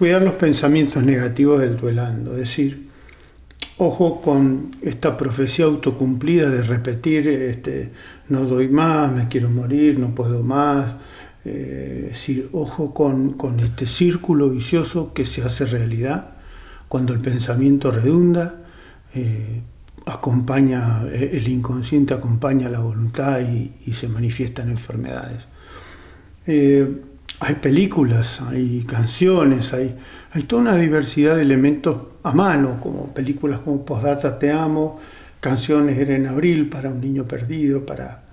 cuidar los pensamientos negativos del duelando, es decir, ojo con esta profecía autocumplida de repetir, no doy más, me quiero morir, no puedo más. Es decir, ojo con este círculo vicioso que se hace realidad cuando el pensamiento redunda, el inconsciente acompaña la voluntad y se manifiestan enfermedades. Hay películas, hay canciones, hay toda una diversidad de elementos a mano, como películas como Postdata Te Amo, canciones Era en Abril para un niño perdido, para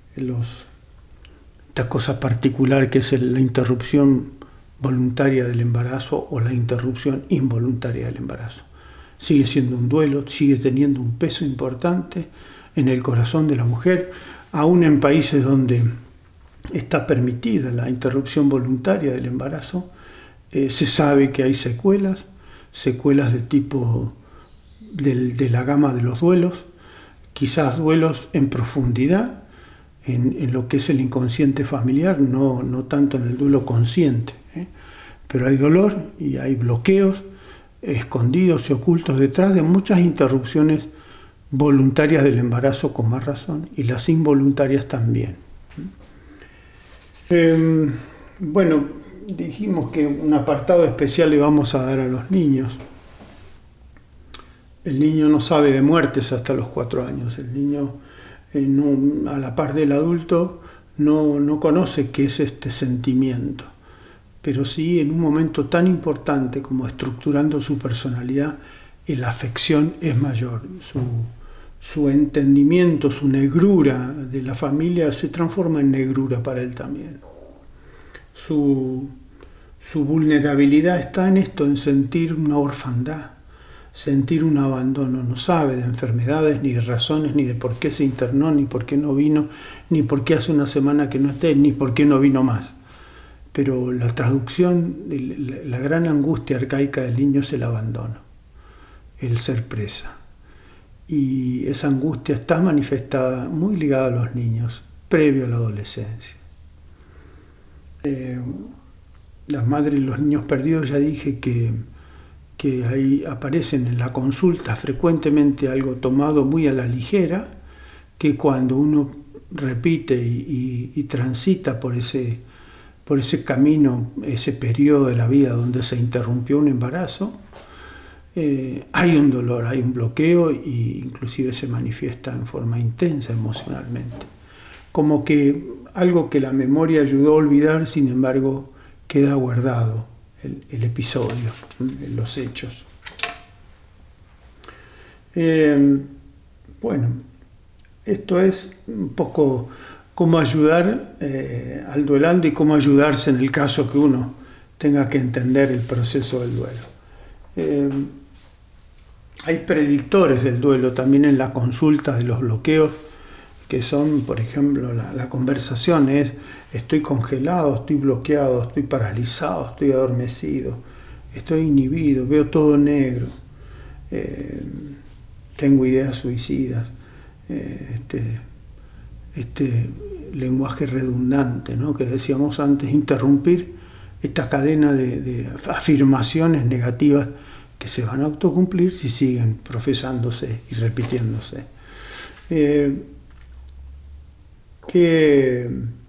esta cosa particular que es la interrupción voluntaria del embarazo o la interrupción involuntaria del embarazo. Sigue siendo un duelo, sigue teniendo un peso importante en el corazón de la mujer, aún en países donde está permitida la interrupción voluntaria del embarazo. Se sabe que hay secuelas del tipo de la gama de los duelos, quizás duelos en profundidad, en lo que es el inconsciente familiar, no tanto en el duelo consciente, pero hay dolor y hay bloqueos escondidos y ocultos detrás de muchas interrupciones voluntarias del embarazo, con más razón, y las involuntarias también. Bueno, dijimos que un apartado especial le vamos a dar a los niños. El niño no sabe de muertes hasta los 4 años. El niño, a la par del adulto, no conoce qué es este sentimiento. Pero sí, en un momento tan importante como estructurando su personalidad, la afección es mayor. Su entendimiento, su negrura de la familia se transforma en negrura para él también. Su vulnerabilidad está en esto, en sentir una orfandad, sentir un abandono. No sabe de enfermedades, ni de razones, ni de por qué se internó, ni por qué no vino, ni por qué hace una semana que no esté, ni por qué no vino más. Pero la traducción, la gran angustia arcaica del niño es el abandono, el ser presa. Y esa angustia está manifestada, muy ligada a los niños, previo a la adolescencia. Las madres y los niños perdidos, ya dije que ahí aparecen en la consulta frecuentemente algo tomado muy a la ligera, que cuando uno repite y transita por ese camino, ese periodo de la vida donde se interrumpió un embarazo, hay un dolor, hay un bloqueo e inclusive se manifiesta en forma intensa emocionalmente. Como que algo que la memoria ayudó a olvidar, sin embargo, queda guardado, el episodio, los hechos. Bueno, esto es un poco cómo ayudar al duelando y cómo ayudarse en el caso que uno tenga que entender el proceso del duelo. Hay predictores del duelo también en la consulta de los bloqueos, que son, por ejemplo, la conversación es: estoy congelado, estoy bloqueado, estoy paralizado, estoy adormecido, estoy inhibido, veo todo negro, tengo ideas suicidas. Este lenguaje redundante, ¿no?, que decíamos antes, interrumpir esta cadena de afirmaciones negativas que se van a autocumplir si siguen profesándose y repitiéndose. ¿Qué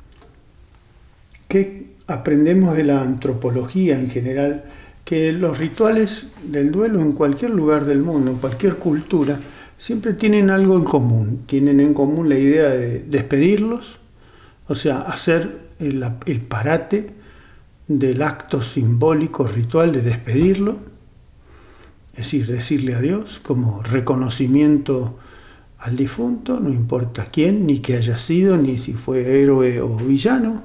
aprendemos de la antropología en general? Que los rituales del duelo en cualquier lugar del mundo, en cualquier cultura, siempre tienen algo en común. Tienen en común la idea de despedirlos, o sea, hacer el parate del acto simbólico ritual de despedirlo, es decir, decirle adiós como reconocimiento al difunto, no importa quién, ni qué haya sido, ni si fue héroe o villano,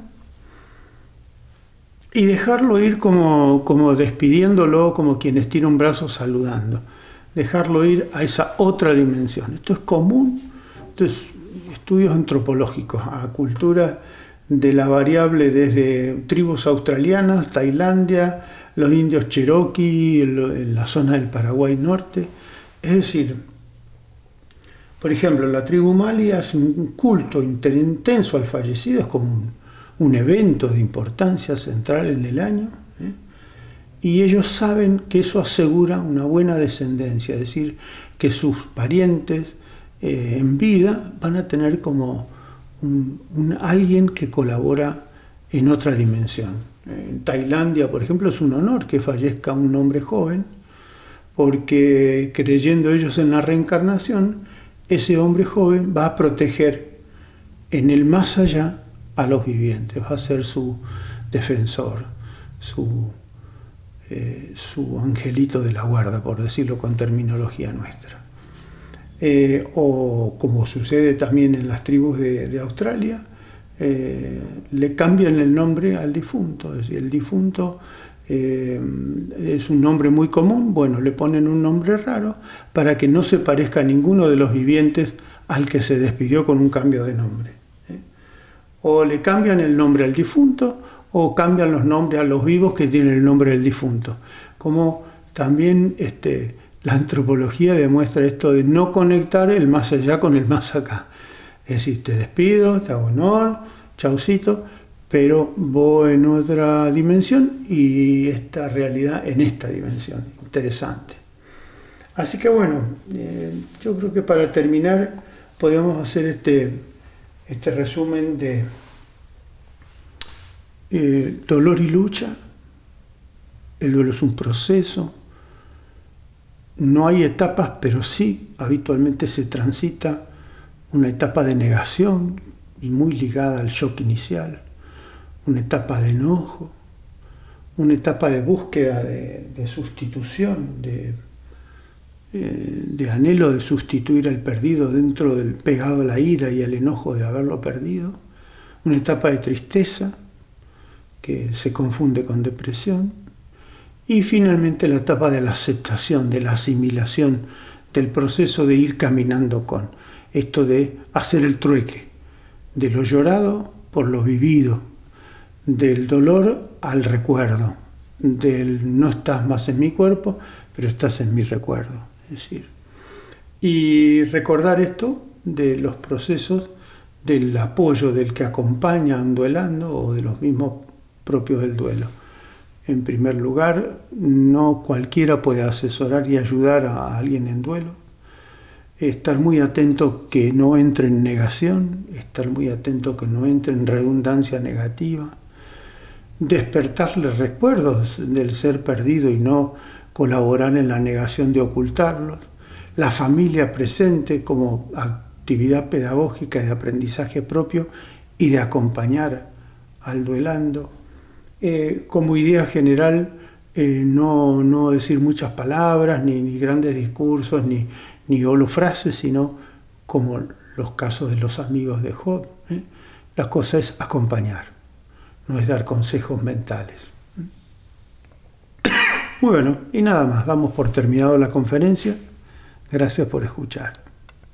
y dejarlo ir como despidiéndolo, como quien estira un brazo saludando, dejarlo ir a esa otra dimensión. Esto es común, esto es estudios antropológicos, a culturas de la variable desde tribus australianas, Tailandia, los indios cherokee, en la zona del Paraguay norte. Es decir, por ejemplo, la tribu Mali hace un culto intenso al fallecido, es como un evento de importancia central en el año, y ellos saben que eso asegura una buena descendencia, es decir, que sus parientes en vida van a tener como alguien que colabora en otra dimensión. En Tailandia, por ejemplo, es un honor que fallezca un hombre joven, porque creyendo ellos en la reencarnación, ese hombre joven va a proteger en el más allá a los vivientes, va a ser su defensor, su angelito de la guarda, por decirlo con terminología nuestra. O como sucede también en las tribus de Australia, le cambian el nombre al difunto. Es decir, el difunto es un nombre muy común, bueno, le ponen un nombre raro para que no se parezca a ninguno de los vivientes al que se despidió con un cambio de nombre. O le cambian el nombre al difunto, o cambian los nombres a los vivos que tienen el nombre del difunto. Como también la antropología demuestra esto de no conectar el más allá con el más acá. Es decir, te despido, te hago honor, chaucito, pero voy en otra dimensión y esta realidad en esta dimensión. Interesante. Así que bueno, yo creo que para terminar podemos hacer este resumen de dolor y lucha. El duelo es un proceso. No hay etapas, pero sí habitualmente se transita una etapa de negación y muy ligada al shock inicial, una etapa de enojo, una etapa de búsqueda de sustitución, de anhelo de sustituir al perdido dentro del pegado a la ira y al enojo de haberlo perdido, una etapa de tristeza que se confunde con depresión, y finalmente la etapa de la aceptación, de la asimilación, del proceso de ir caminando con esto de hacer el trueque, de lo llorado por lo vivido, del dolor al recuerdo, del no estás más en mi cuerpo, pero estás en mi recuerdo. Es decir, y recordar esto de los procesos del apoyo del que acompaña a un duelando o de los mismos propios del duelo. En primer lugar, no cualquiera puede asesorar y ayudar a alguien en duelo. Estar muy atento que no entre en negación, estar muy atento que no entre en redundancia negativa, despertarle recuerdos del ser perdido y no colaborar en la negación de ocultarlos, la familia presente como actividad pedagógica de aprendizaje propio y de acompañar al duelando. Como idea general, no decir muchas palabras, ni grandes discursos, ni holofrases, sino como los casos de los amigos de Job. La cosa es acompañar, no es dar consejos mentales. Muy bueno, y nada más, damos por terminado la conferencia. Gracias por escuchar.